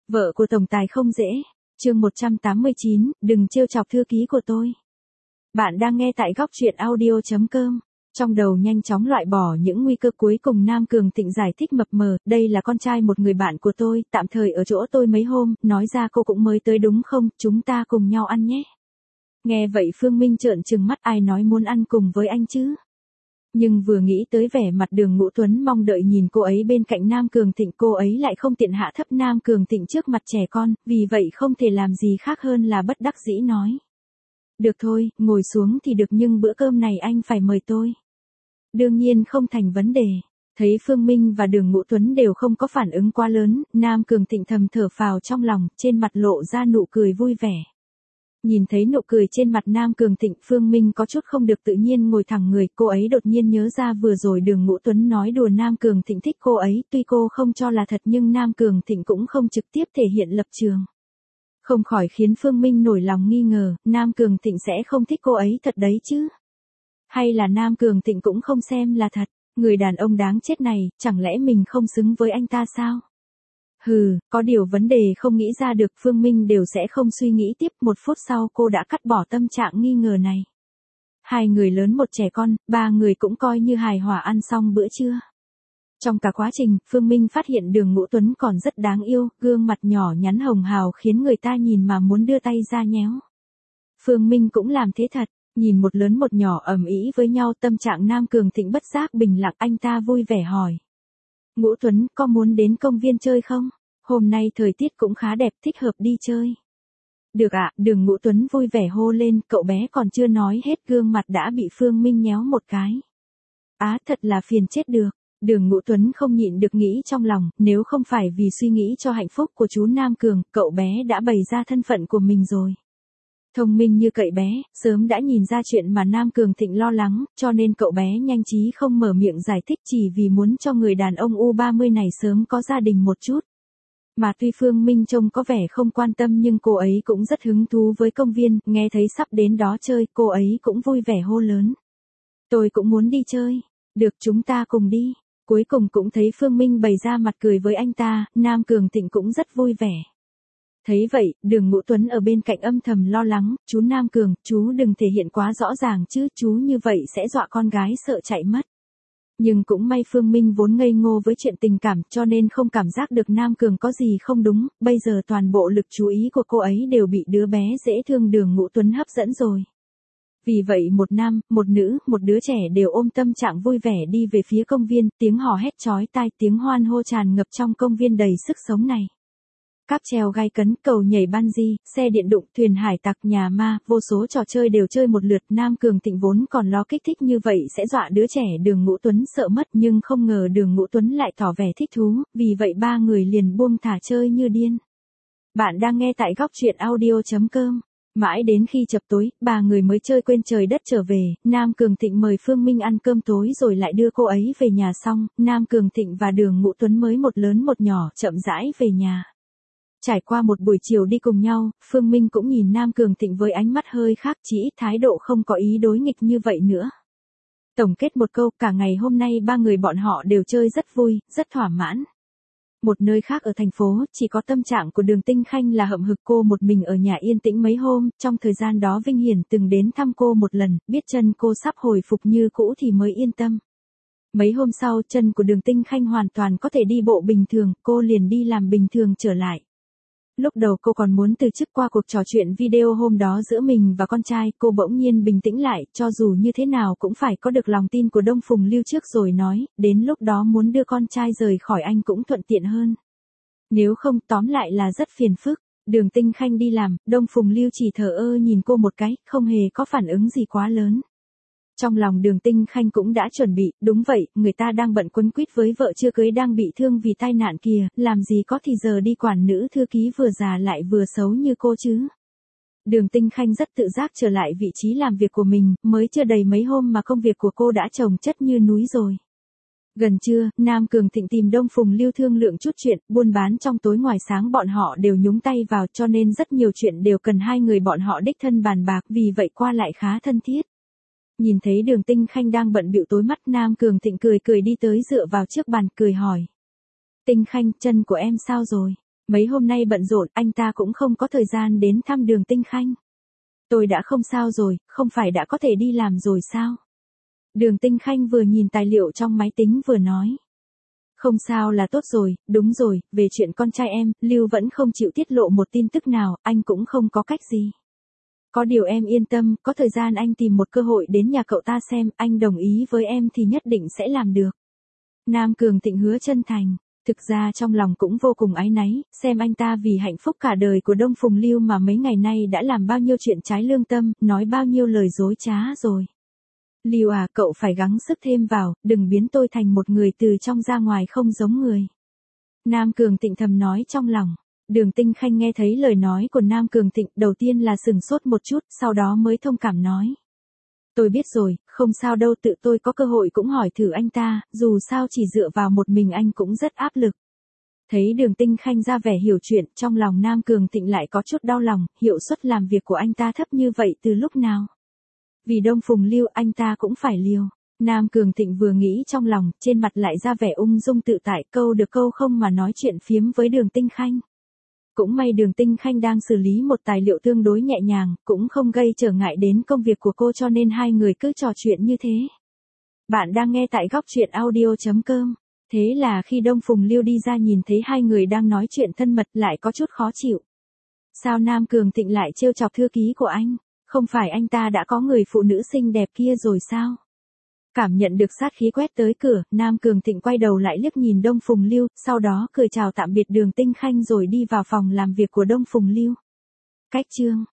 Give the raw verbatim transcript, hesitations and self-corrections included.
Vợ của tổng tài không dễ. Chương một trăm tám mươi chín, đừng trêu chọc thư ký của tôi. Bạn đang nghe tại góc truyện audio chấm com. Trong đầu nhanh chóng loại bỏ những nguy cơ cuối cùng, Nam Cường Thịnh giải thích mập mờ, đây là con trai một người bạn của tôi, tạm thời ở chỗ tôi mấy hôm, nói ra cô cũng mới tới đúng không, chúng ta cùng nhau ăn nhé. Nghe vậy Phương Minh trợn trừng mắt, ai nói muốn ăn cùng với anh chứ? Nhưng vừa nghĩ tới vẻ mặt Đường Ngũ Tuấn mong đợi nhìn cô ấy bên cạnh Nam Cường Thịnh, cô ấy lại không tiện hạ thấp Nam Cường Thịnh trước mặt trẻ con, vì vậy không thể làm gì khác hơn là bất đắc dĩ nói. Được thôi, ngồi xuống thì được, nhưng bữa cơm này anh phải mời tôi. Đương nhiên không thành vấn đề. Thấy Phương Minh và Đường Ngũ Tuấn đều không có phản ứng quá lớn, Nam Cường Thịnh thầm thở phào trong lòng, trên mặt lộ ra nụ cười vui vẻ. Nhìn thấy nụ cười trên mặt Nam Cường Thịnh, Phương Minh có chút không được tự nhiên ngồi thẳng người, cô ấy đột nhiên nhớ ra vừa rồi Đường Ngũ Tuấn nói đùa Nam Cường Thịnh thích cô ấy, tuy cô không cho là thật nhưng Nam Cường Thịnh cũng không trực tiếp thể hiện lập trường. Không khỏi khiến Phương Minh nổi lòng nghi ngờ, Nam Cường Thịnh sẽ không thích cô ấy thật đấy chứ? Hay là Nam Cường Thịnh cũng không xem là thật, người đàn ông đáng chết này, chẳng lẽ mình không xứng với anh ta sao? Hừ, có điều vấn đề không nghĩ ra được, Phương Minh đều sẽ không suy nghĩ tiếp, một phút sau cô đã cắt bỏ tâm trạng nghi ngờ này. Hai người lớn một trẻ con, ba người cũng coi như hài hòa ăn xong bữa trưa. Trong cả quá trình, Phương Minh phát hiện Đường Ngũ Tuấn còn rất đáng yêu, gương mặt nhỏ nhắn hồng hào khiến người ta nhìn mà muốn đưa tay ra nhéo. Phương Minh cũng làm thế thật, nhìn một lớn một nhỏ ầm ĩ với nhau, tâm trạng Nam Cường Thịnh bất giác bình lặng, anh ta vui vẻ hỏi. Ngũ Tuấn, có muốn đến công viên chơi không? Hôm nay thời tiết cũng khá đẹp, thích hợp đi chơi. Được ạ, Đường Ngũ Tuấn vui vẻ hô lên, cậu bé còn chưa nói hết gương mặt đã bị Phương Minh nhéo một cái. Á, thật là phiền chết được. Đường Ngũ Tuấn không nhịn được nghĩ trong lòng, nếu không phải vì suy nghĩ cho hạnh phúc của chú Nam Cường, cậu bé đã bày ra thân phận của mình rồi. Thông minh như cậy bé, sớm đã nhìn ra chuyện mà Nam Cường Thịnh lo lắng, cho nên cậu bé nhanh trí không mở miệng giải thích, chỉ vì muốn cho người đàn ông u ba mươi này sớm có gia đình một chút. Mà tuy Phương Minh trông có vẻ không quan tâm nhưng cô ấy cũng rất hứng thú với công viên, nghe thấy sắp đến đó chơi, cô ấy cũng vui vẻ hô lớn. Tôi cũng muốn đi chơi, được chúng ta cùng đi. Cuối cùng cũng thấy Phương Minh bày ra mặt cười với anh ta, Nam Cường Thịnh cũng rất vui vẻ. Thấy vậy, Đường Ngũ Tuấn ở bên cạnh âm thầm lo lắng, chú Nam Cường, chú đừng thể hiện quá rõ ràng chứ, chú như vậy sẽ dọa con gái sợ chạy mất. Nhưng cũng may Phương Minh vốn ngây ngô với chuyện tình cảm cho nên không cảm giác được Nam Cường có gì không đúng, bây giờ toàn bộ lực chú ý của cô ấy đều bị đứa bé dễ thương Đường Ngũ Tuấn hấp dẫn rồi. Vì vậy một nam, một nữ, một đứa trẻ đều ôm tâm trạng vui vẻ đi về phía công viên, tiếng hò hét chói tai, tiếng hoan hô tràn ngập trong công viên đầy sức sống này. Cáp treo gai cấn, cầu nhảy bungee, xe điện đụng, thuyền hải tặc, nhà ma, vô số trò chơi đều chơi một lượt. Nam Cường Thịnh vốn còn lo kích thích như vậy sẽ dọa đứa trẻ Đường Ngũ Tuấn sợ mất, nhưng không ngờ Đường Ngũ Tuấn lại tỏ vẻ thích thú, vì vậy ba người liền buông thả chơi như điên. Bạn đang nghe tại góc truyện audio chấm com. Mãi đến khi chập tối, ba người mới chơi quên trời đất trở về, Nam Cường Thịnh mời Phương Minh ăn cơm tối rồi lại đưa cô ấy về nhà, xong, Nam Cường Thịnh và Đường Ngũ Tuấn mới một lớn một nhỏ chậm rãi về nhà. Trải qua một buổi chiều đi cùng nhau, Phương Minh cũng nhìn Nam Cường Thịnh với ánh mắt hơi khác, chỉ ít thái độ không có ý đối nghịch như vậy nữa. Tổng kết một câu, cả ngày hôm nay ba người bọn họ đều chơi rất vui, rất thỏa mãn. Một nơi khác ở thành phố, chỉ có tâm trạng của Đường Tinh Khanh là hậm hực, cô một mình ở nhà yên tĩnh mấy hôm, trong thời gian đó Vinh Hiển từng đến thăm cô một lần, biết chân cô sắp hồi phục như cũ thì mới yên tâm. Mấy hôm sau, chân của Đường Tinh Khanh hoàn toàn có thể đi bộ bình thường, cô liền đi làm bình thường trở lại. Lúc đầu cô còn muốn từ chức, qua cuộc trò chuyện video hôm đó giữa mình và con trai, cô bỗng nhiên bình tĩnh lại, cho dù như thế nào cũng phải có được lòng tin của Đông Phùng Lưu trước rồi nói, đến lúc đó muốn đưa con trai rời khỏi anh cũng thuận tiện hơn. Nếu không, tóm lại là rất phiền phức. Đường Tinh Khanh đi làm, Đông Phùng Lưu chỉ thờ ơ nhìn cô một cái, không hề có phản ứng gì quá lớn. Trong lòng Đường Tinh Khanh cũng đã chuẩn bị, đúng vậy, người ta đang bận quấn quýt với vợ chưa cưới đang bị thương vì tai nạn kìa, làm gì có thì giờ đi quản nữ thư ký vừa già lại vừa xấu như cô chứ. Đường Tinh Khanh rất tự giác trở lại vị trí làm việc của mình, mới chưa đầy mấy hôm mà công việc của cô đã chồng chất như núi rồi. Gần trưa, Nam Cường Thịnh tìm Đông Phùng Lưu thương lượng chút chuyện, buôn bán trong tối ngoài sáng bọn họ đều nhúng tay vào, cho nên rất nhiều chuyện đều cần hai người bọn họ đích thân bàn bạc, vì vậy qua lại khá thân thiết. Nhìn thấy Đường Tinh Khanh đang bận bịu tối mắt, Nam Cường Thịnh cười cười đi tới dựa vào trước bàn cười hỏi. Tinh Khanh, chân của em sao rồi? Mấy hôm nay bận rộn, anh ta cũng không có thời gian đến thăm Đường Tinh Khanh. Tôi đã không sao rồi, không phải đã có thể đi làm rồi sao? Đường Tinh Khanh vừa nhìn tài liệu trong máy tính vừa nói. Không sao là tốt rồi, đúng rồi, về chuyện con trai em, Lưu vẫn không chịu tiết lộ một tin tức nào, anh cũng không có cách gì. Có điều em yên tâm, có thời gian anh tìm một cơ hội đến nhà cậu ta xem, anh đồng ý với em thì nhất định sẽ làm được. Nam Cường Thịnh hứa chân thành, thực ra trong lòng cũng vô cùng áy náy, xem anh ta vì hạnh phúc cả đời của Đông Phùng Lưu mà mấy ngày nay đã làm bao nhiêu chuyện trái lương tâm, nói bao nhiêu lời dối trá rồi. Lưu à, cậu phải gắng sức thêm vào, đừng biến tôi thành một người từ trong ra ngoài không giống người. Nam Cường Thịnh thầm nói trong lòng. Đường Tinh Khanh nghe thấy lời nói của Nam Cường Thịnh, đầu tiên là sừng sốt một chút, sau đó mới thông cảm nói. Tôi biết rồi, không sao đâu, tự tôi có cơ hội cũng hỏi thử anh ta, dù sao chỉ dựa vào một mình anh cũng rất áp lực. Thấy Đường Tinh Khanh ra vẻ hiểu chuyện, trong lòng Nam Cường Thịnh lại có chút đau lòng, hiệu suất làm việc của anh ta thấp như vậy từ lúc nào? Vì Đông Phùng Lưu anh ta cũng phải liều. Nam Cường Thịnh vừa nghĩ trong lòng, trên mặt lại ra vẻ ung dung tự tại, câu được câu không mà nói chuyện phiếm với Đường Tinh Khanh. Cũng may Đường Tinh Khanh đang xử lý một tài liệu tương đối nhẹ nhàng, cũng không gây trở ngại đến công việc của cô cho nên hai người cứ trò chuyện như thế. Bạn đang nghe tại góc truyện audio chấm com. Thế là khi Đông Phùng Lưu đi ra nhìn thấy hai người đang nói chuyện thân mật lại có chút khó chịu. Sao Nam Cường Thịnh lại trêu chọc thư ký của anh? Không phải anh ta đã có người phụ nữ xinh đẹp kia rồi sao? Cảm nhận được sát khí quét tới cửa, Nam Cường Thịnh quay đầu lại liếc nhìn Đông Phùng Lưu, sau đó cười chào tạm biệt Đường Tinh Khanh rồi đi vào phòng làm việc của Đông Phùng Lưu. Cách chương